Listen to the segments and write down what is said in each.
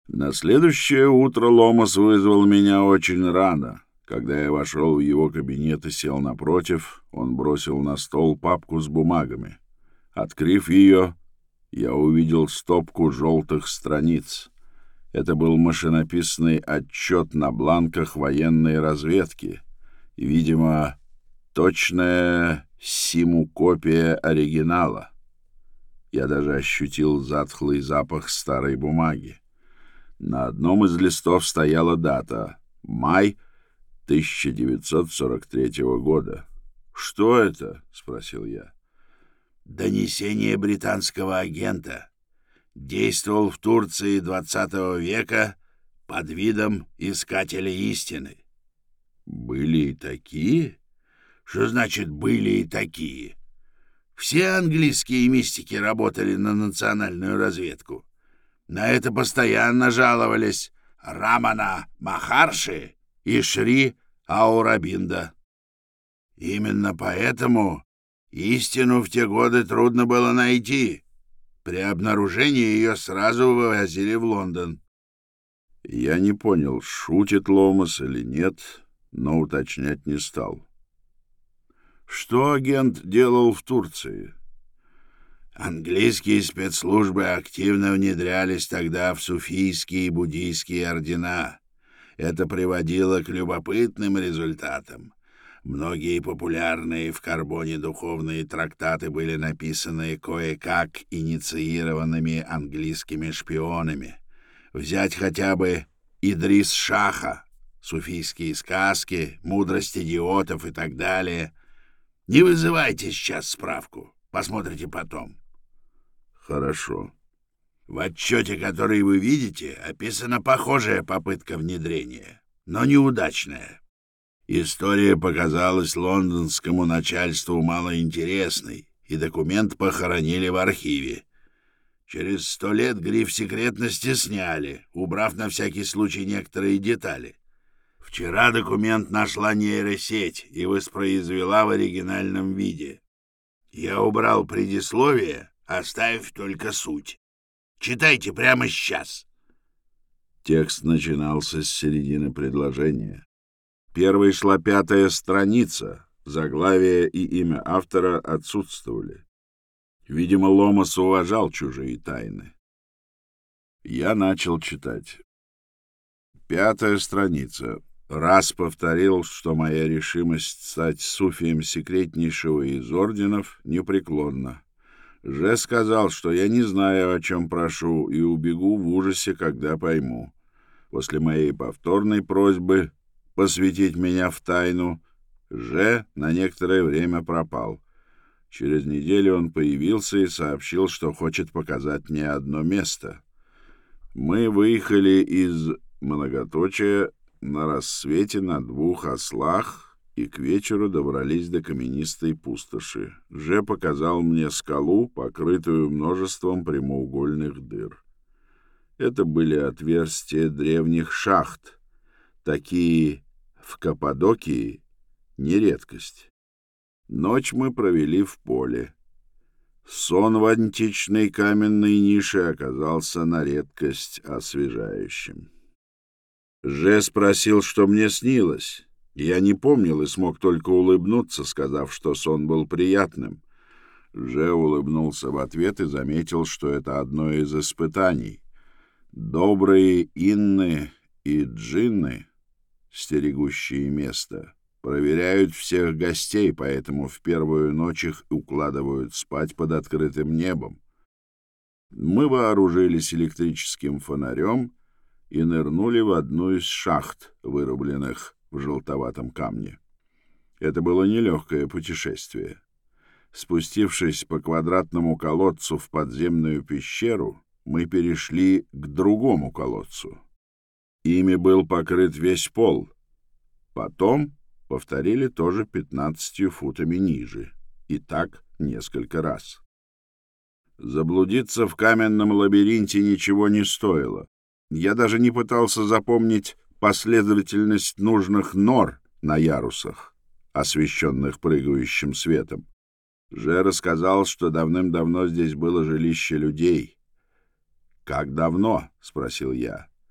На следующее утро Ломас вызвал меня очень рано. Когда я вошел в его кабинет и сел напротив, он бросил на стол папку с бумагами. Открыв ее, я увидел стопку желтых страниц. Это был машинописный отчет на бланках военной разведки и, видимо, точная симу-копия оригинала. Я даже ощутил затхлый запах старой бумаги. На одном из листов стояла дата — май 1943 года. «Что это?» — спросил я. «Донесение британского агента. Действовал в Турции XX века под видом искателя истины». «Были и такие?» «Что значит «были и такие»? Все английские мистики работали на национальную разведку. На это постоянно жаловались Рамана Махарши и Шри Аурабинда. Именно поэтому истину в те годы трудно было найти. При обнаружении ее сразу вывозили в Лондон». Я не понял, шутит Ломас или нет, но уточнять не стал. Что агент делал в Турции? Английские спецслужбы активно внедрялись тогда в суфийские и буддийские ордена. Это приводило к любопытным результатам. Многие популярные в Карбоне духовные трактаты были написаны кое-как инициированными английскими шпионами. Взять хотя бы Идрис Шаха, суфийские сказки, мудрость идиотов и так далее. Не вызывайте сейчас справку, посмотрите потом. Хорошо. В отчете, который вы видите, описана похожая попытка внедрения, но неудачная. История показалась лондонскому начальству малоинтересной, и документ похоронили в архиве. Через 100 лет гриф секретности сняли, убрав на всякий случай некоторые детали. Вчера документ нашла нейросеть и воспроизвела в оригинальном виде. Я убрал предисловие, оставив только суть. Читайте прямо сейчас. Текст начинался с середины предложения. Первой шла 5-я страница. Заглавие и имя автора отсутствовали. Видимо, Ломас уважал чужие тайны. Я начал читать. 5-я страница. Раз повторил, что моя решимость стать суфием секретнейшего из орденов непреклонна. Же сказал, что я не знаю, о чем прошу, и убегу в ужасе, когда пойму. После моей повторной просьбы посвятить меня в тайну, Же на некоторое время пропал. Через неделю он появился и сообщил, что хочет показать мне одно место. Мы выехали из многоточия на рассвете на 2 ослах и к вечеру добрались до каменистой пустоши. Же показал мне скалу, покрытую множеством прямоугольных дыр. Это были отверстия древних шахт. Такие в Каппадокии не редкость. Ночь мы провели в поле. Сон в античной каменной нише оказался на редкость освежающим. Же спросил, что мне снилось. Я не помнил и смог только улыбнуться, сказав, что сон был приятным. Же улыбнулся в ответ и заметил, что это одно из испытаний. Добрые инны и джинны, стерегущие место, проверяют всех гостей, поэтому в первую ночь их укладывают спать под открытым небом. Мы вооружились электрическим фонарем и нырнули в одну из шахт, вырубленных в желтоватом камне. Это было нелегкое путешествие. Спустившись по квадратному колодцу в подземную пещеру, мы перешли к другому колодцу. Ими был покрыт весь пол. Потом повторили тоже 15 футами ниже. И так несколько раз. Заблудиться в каменном лабиринте ничего не стоило. Я даже не пытался запомнить последовательность нужных нор на ярусах, освещенных прыгающим светом. Же рассказал, что давным-давно здесь было жилище людей. «Как давно?» — спросил я.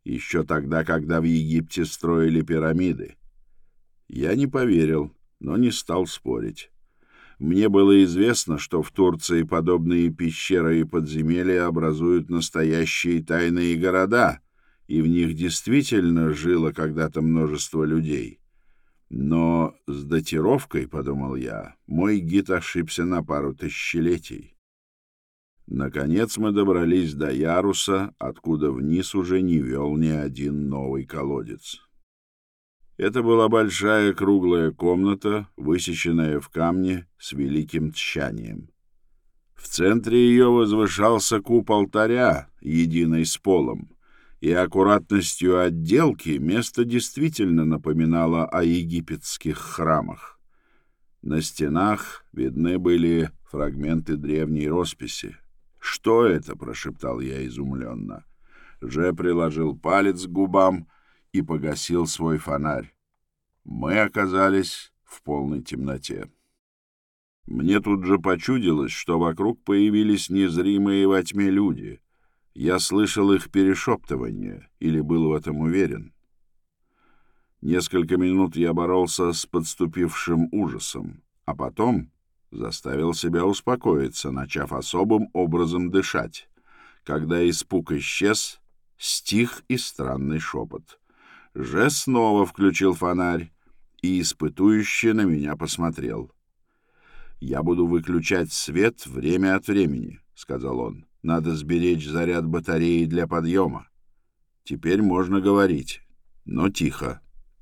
Еще тогда, когда в Египте строили пирамиды. Я не поверил, но не стал спорить. Мне было известно, что в Турции подобные пещеры и подземелья образуют настоящие тайные города, и в них действительно жило когда-то множество людей. Но с датировкой, подумал я, мой гид ошибся на пару тысячелетий. Наконец мы добрались до яруса, откуда вниз уже не вел ни один новый колодец. Это была большая круглая комната, высеченная в камне с великим тщанием. В центре ее возвышался куб алтаря, единый с полом, и аккуратностью отделки место действительно напоминало о египетских храмах. На стенах видны были фрагменты древней росписи. «Что это?» — прошептал я изумленно. Же приложил палец к губам и погасил свой фонарь. Мы оказались в полной темноте. Мне тут же почудилось, что вокруг появились незримые во тьме люди. Я слышал их перешептывание, или был в этом уверен. Несколько минут я боролся с подступившим ужасом, а потом заставил себя успокоиться, начав особым образом дышать. Когда испуг исчез, стих и странный шепот. Же снова включил фонарь и испытующе на меня посмотрел. «Я буду выключать свет время от времени», — сказал он. «Надо сберечь заряд батареи для подъема. Теперь можно говорить, но тихо».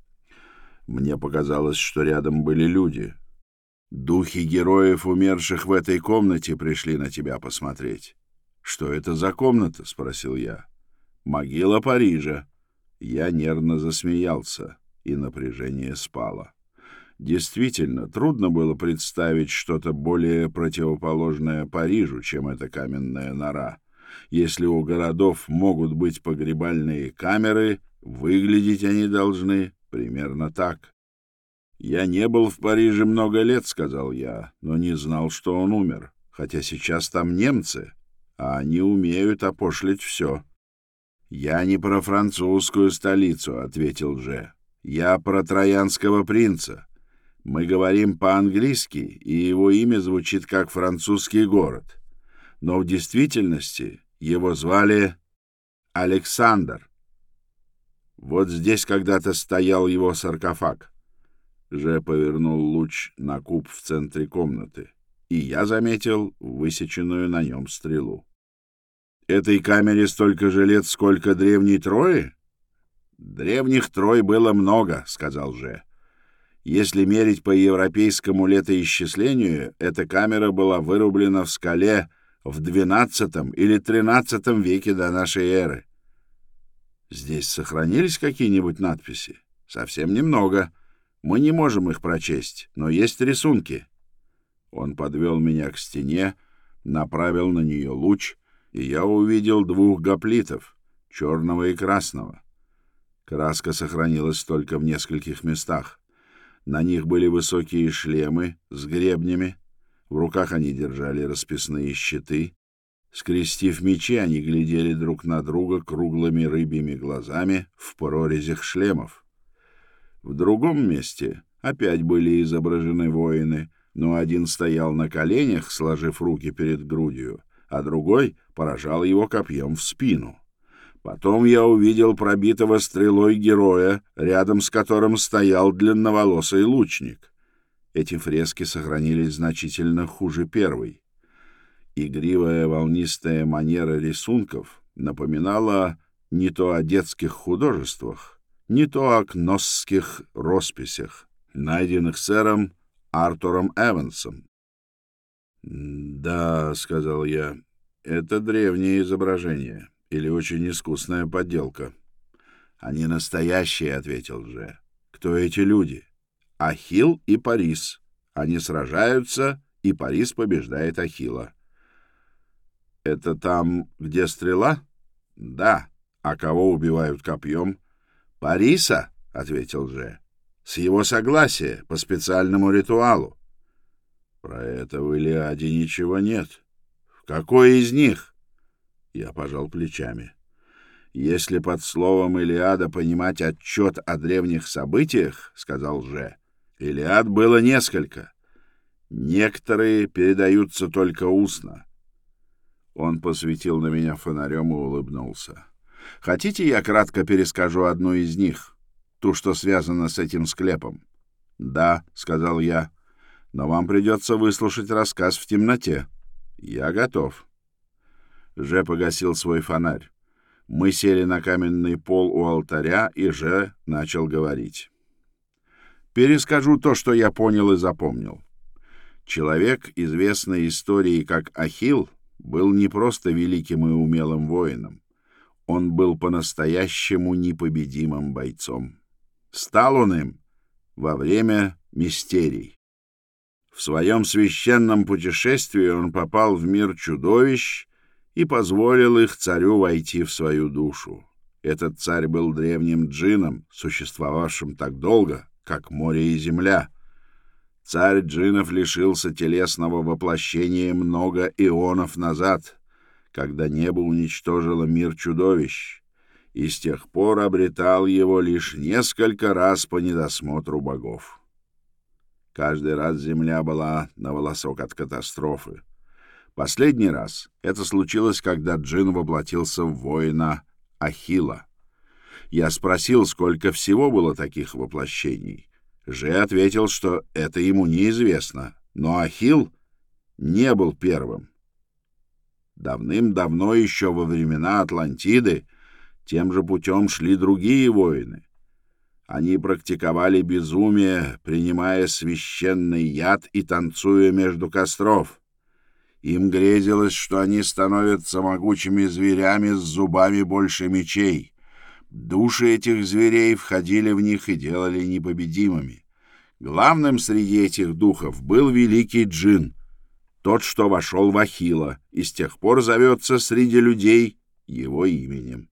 Мне показалось, что рядом были люди. «Духи героев, умерших в этой комнате, пришли на тебя посмотреть». «Что это за комната?» — спросил я. «Могила Парижа». Я нервно засмеялся, и напряжение спало. Действительно, трудно было представить что-то более противоположное Парижу, чем эта каменная нора. Если у городов могут быть погребальные камеры, выглядеть они должны примерно так. «Я не был в Париже много лет», — сказал я, но не знал, что он умер, хотя сейчас там немцы, а они умеют опошлить все. «Я не про французскую столицу», — ответил Же. «Я про троянского принца. Мы говорим по-английски, и его имя звучит как французский город. Но в действительности его звали Александр. Вот здесь когда-то стоял его саркофаг». Же повернул луч на куб в центре комнаты, и я заметил высеченную на нем стрелу. «Этой камере столько же лет, сколько древней Трои?» «Древних Трой было много», — сказал Же. «Если мерить по европейскому летоисчислению, эта камера была вырублена в скале в XII или XIII веке до нашей эры. Здесь сохранились какие-нибудь надписи? Совсем немного. Мы не можем их прочесть, но есть рисунки». Он подвел меня к стене, направил на нее луч, и я увидел двух гоплитов, черного и красного. Краска сохранилась только в нескольких местах. На них были высокие шлемы с гребнями, в руках они держали расписные щиты. Скрестив мечи, они глядели друг на друга круглыми рыбьими глазами в прорезях шлемов. В другом месте опять были изображены воины, но один стоял на коленях, сложив руки перед грудью, а другой поражал его копьем в спину. Потом я увидел пробитого стрелой героя, рядом с которым стоял длинноволосый лучник. Эти фрески сохранились значительно хуже первой. Игривая волнистая манера рисунков напоминала не то о детских художествах, не то о кносских росписях, найденных сэром Артуром Эвансом. «Да», — сказал я, — «это древнее изображение или очень искусная подделка». «Они настоящие», — ответил Же. «Кто эти люди?» «Ахилл и Парис. Они сражаются, и Парис побеждает Ахилла». «Это там, где стрела?» «Да. А кого убивают копьем?» «Париса», — ответил Же. «С его согласия, по специальному ритуалу». «Про это в Илиаде ничего нет». «В какой из них?» Я пожал плечами. «Если под словом Илиада понимать отчет о древних событиях, — сказал Же, — Илиад было несколько. Некоторые передаются только устно». Он посветил на меня фонарем и улыбнулся. «Хотите, я кратко перескажу одну из них, ту, что связана с этим склепом?» «Да», — сказал я, — «но вам придется выслушать рассказ в темноте». «Я готов». Же погасил свой фонарь. Мы сели на каменный пол у алтаря, и Же начал говорить. Перескажу то, что я понял и запомнил. Человек, известный историей как Ахилл, был не просто великим и умелым воином. Он был по-настоящему непобедимым бойцом. Стал он им во время мистерий. В своем священном путешествии он попал в мир чудовищ и позволил их царю войти в свою душу. Этот царь был древним джинном, существовавшим так долго, как море и земля. Царь джиннов лишился телесного воплощения много эонов назад, когда небо уничтожило мир чудовищ, и с тех пор обретал его лишь несколько раз по недосмотру богов. Каждый раз земля была на волосок от катастрофы. Последний раз это случилось, когда джин воплотился в воина Ахилла. Я спросил, сколько всего было таких воплощений. Же ответил, что это ему неизвестно, но Ахилл не был первым. Давным-давно, еще во времена Атлантиды, тем же путем шли другие воины. Они практиковали безумие, принимая священный яд и танцуя между костров. Им грезилось, что они становятся могучими зверями с зубами больше мечей. Души этих зверей входили в них и делали непобедимыми. Главным среди этих духов был великий джин, тот, что вошел в Ахилла, и с тех пор зовется среди людей его именем.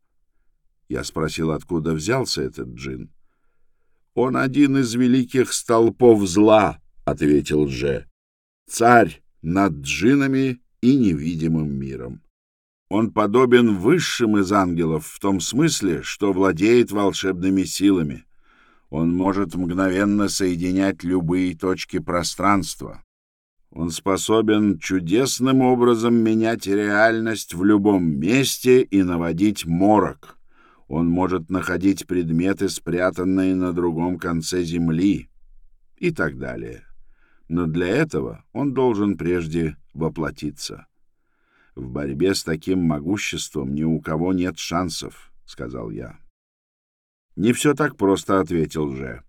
Я спросил, откуда взялся этот джин. «Он один из великих столпов зла», — ответил Же. «Царь над джиннами и невидимым миром. Он подобен высшим из ангелов в том смысле, что владеет волшебными силами. Он может мгновенно соединять любые точки пространства. Он способен чудесным образом менять реальность в любом месте и наводить морок. Он может находить предметы, спрятанные на другом конце земли, и так далее. Но для этого он должен прежде воплотиться. В борьбе с таким могуществом ни у кого нет шансов, — сказал я. Не все так просто, — ответил Же.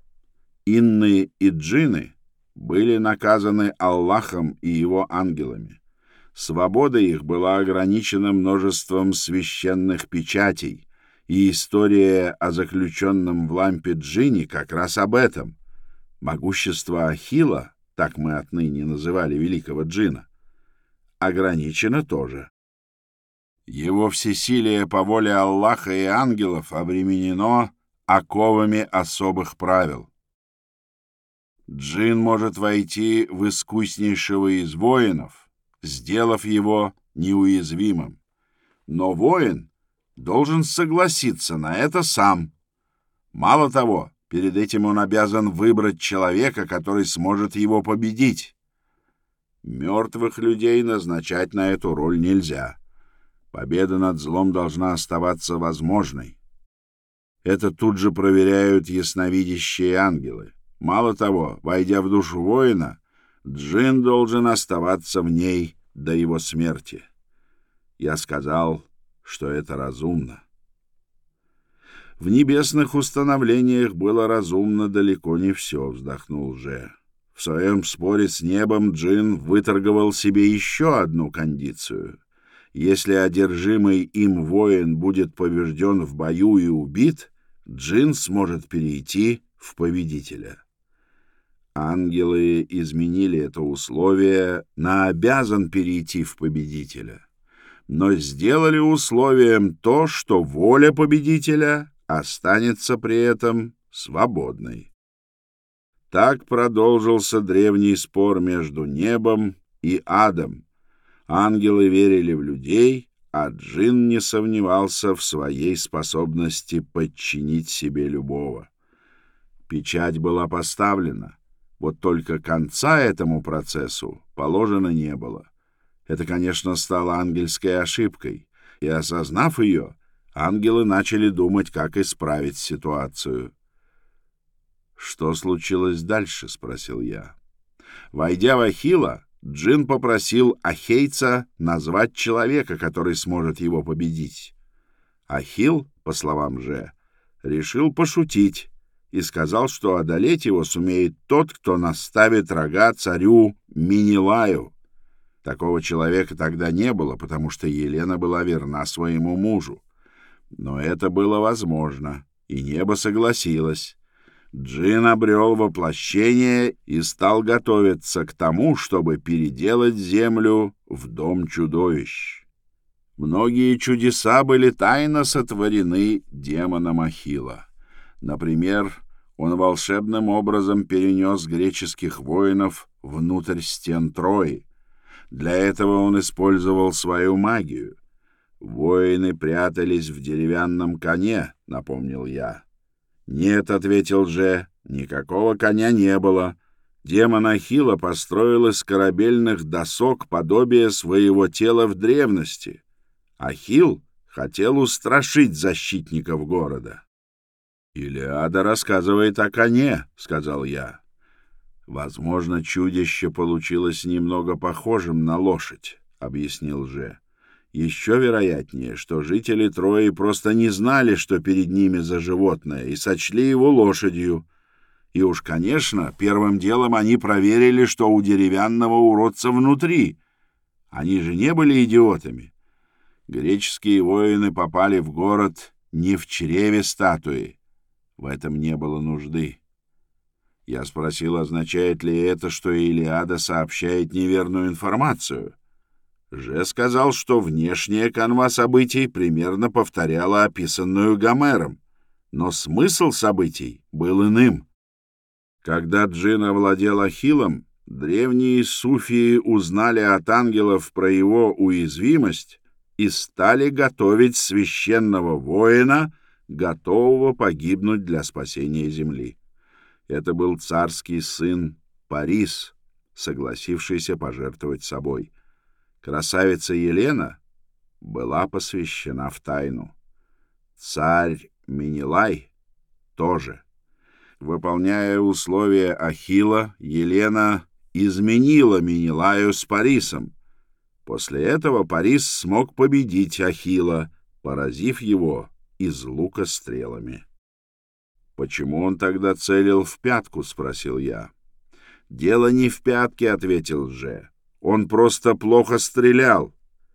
Инны и джинны были наказаны Аллахом и его ангелами. Свобода их была ограничена множеством священных печатей, и история о заключенном в лампе джинне как раз об этом. Могущество Ахилла, так мы отныне называли великого джинна, ограничено тоже. Его всесилие по воле Аллаха и ангелов обременено оковами особых правил. Джин может войти в искуснейшего из воинов, сделав его неуязвимым. Но воин должен согласиться на это сам. Мало того, перед этим он обязан выбрать человека, который сможет его победить. Мертвых людей назначать на эту роль нельзя. Победа над злом должна оставаться возможной. Это тут же проверяют ясновидящие ангелы. Мало того, войдя в душу воина, джин должен оставаться в ней до его смерти. Я сказал, что это разумно. В небесных установлениях было разумно далеко не все, вздохнул Же. В своем споре с небом джин выторговал себе еще одну кондицию. Если одержимый им воин будет побежден в бою и убит, джин сможет перейти в победителя. Ангелы изменили это условие на «обязан перейти в победителя», но сделали условием то, что воля победителя останется при этом свободной. Так продолжился древний спор между небом и адом. Ангелы верили в людей, а джин не сомневался в своей способности подчинить себе любого. Печать была поставлена, вот только конца этому процессу положено не было. Это, конечно, стало ангельской ошибкой, и, осознав ее, ангелы начали думать, как исправить ситуацию. «Что случилось дальше?» — спросил я. Войдя в Ахилла, джин попросил ахейца назвать человека, который сможет его победить. Ахилл, по словам Же, решил пошутить и сказал, что одолеть его сумеет тот, кто наставит рога царю Менелаю. Такого человека тогда не было, потому что Елена была верна своему мужу. Но это было возможно, и небо согласилось. Джин обрел воплощение и стал готовиться к тому, чтобы переделать землю в дом чудовищ. Многие чудеса были тайно сотворены демоном Ахилла. Например, он волшебным образом перенес греческих воинов внутрь стен Трои. Для этого он использовал свою магию. «Воины прятались в деревянном коне», — напомнил я. «Нет», — ответил Же, — «никакого коня не было. Демон Ахилла построил из корабельных досок подобие своего тела в древности. Ахилл хотел устрашить защитников города». «Илиада рассказывает о коне», — сказал я. «Возможно, чудище получилось немного похожим на лошадь», — объяснил Же. «Еще вероятнее, что жители Трои просто не знали, что перед ними за животное, и сочли его лошадью. И уж, конечно, первым делом они проверили, что у деревянного уродца внутри. Они же не были идиотами. Греческие воины попали в город не в чреве статуи. В этом не было нужды». Я спросил, означает ли это, что Илиада сообщает неверную информацию. Же сказал, что внешняя канва событий примерно повторяла описанную Гомером, но смысл событий был иным. Когда Джин овладел Ахиллом, древние суфии узнали от ангелов про его уязвимость и стали готовить священного воина, готового погибнуть для спасения земли. Это был царский сын Парис, согласившийся пожертвовать собой. Красавица Елена была посвящена в тайну. Царь Менелай тоже. Выполняя условия Ахилла, Елена изменила Менелаю с Парисом. После этого Парис смог победить Ахилла, поразив его из лука стрелами. «Почему он тогда целил в пятку?» — спросил я. «Дело не в пятке», — ответил Же. «Он просто плохо стрелял.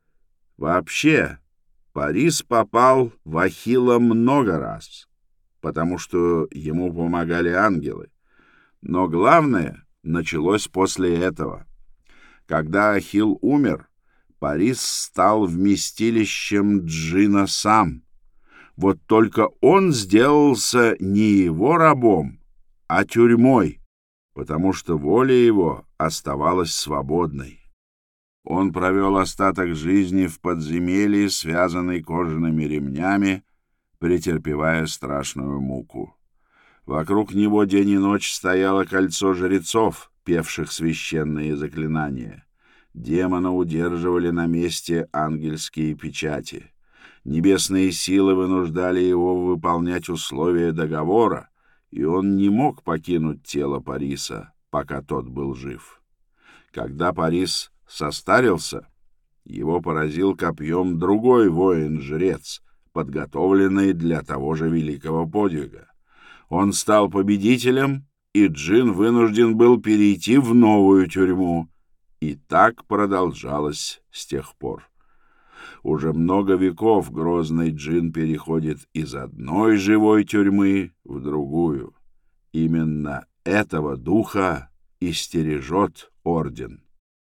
Вообще, Парис попал в Ахилла много раз, потому что ему помогали ангелы. Но главное началось после этого. Когда Ахилл умер, Парис стал вместилищем Джина сам. Вот только он сделался не его рабом, а тюрьмой, потому что воля его оставалась свободной. Он провел остаток жизни в подземелье, связанный кожаными ремнями, претерпевая страшную муку. Вокруг него день и ночь стояло кольцо жрецов, певших священные заклинания. Демона удерживали на месте ангельские печати. Небесные силы вынуждали его выполнять условия договора, и он не мог покинуть тело Париса, пока тот был жив. Когда Парис состарился, его поразил копьем другой воин-жрец, подготовленный для того же великого подвига. Он стал победителем, и Джин вынужден был перейти в новую тюрьму, и так продолжалось с тех пор. Уже много веков грозный Джин переходит из одной живой тюрьмы в другую. Именно этого духа и стережет орден.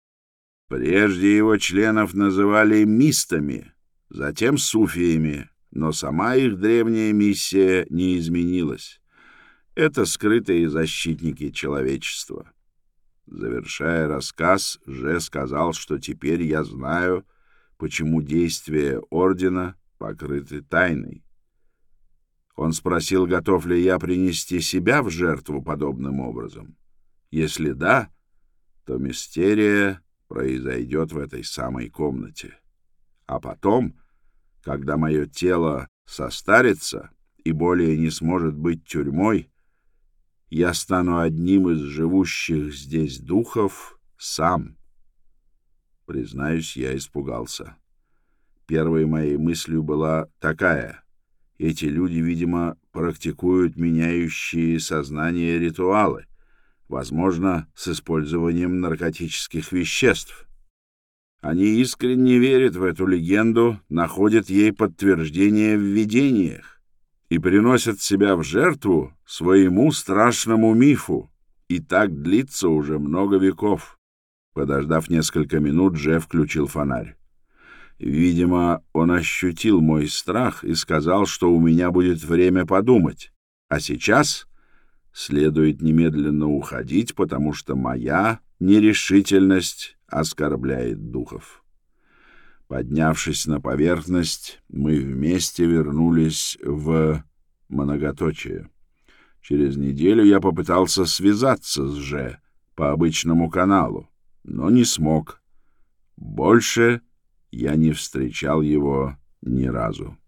Прежде его членов называли мистами, затем суфиями, но сама их древняя миссия не изменилась. Это скрытые защитники человечества. Завершая рассказ, Же сказал, что теперь я знаю, почему действия ордена покрыты тайной. Он спросил, готов ли я принести себя в жертву подобным образом. Если да, то мистерия произойдет в этой самой комнате. А потом, когда мое тело состарится и более не сможет быть тюрьмой, я стану одним из живущих здесь духов сам. Признаюсь, я испугался. Первой моей мыслью была такая: эти люди, видимо, практикуют меняющие сознание ритуалы, возможно, с использованием наркотических веществ. Они искренне верят в эту легенду, находят ей подтверждение в видениях и приносят себя в жертву своему страшному мифу. И так длится уже много веков. Подождав несколько минут, Джефф включил фонарь. Видимо, он ощутил мой страх и сказал, что у меня будет время подумать. А сейчас следует немедленно уходить, потому что моя нерешительность оскорбляет духов. Поднявшись на поверхность, мы вместе вернулись в многоточие. Через неделю я попытался связаться с Же по обычному каналу, но не смог. Больше я не встречал его ни разу.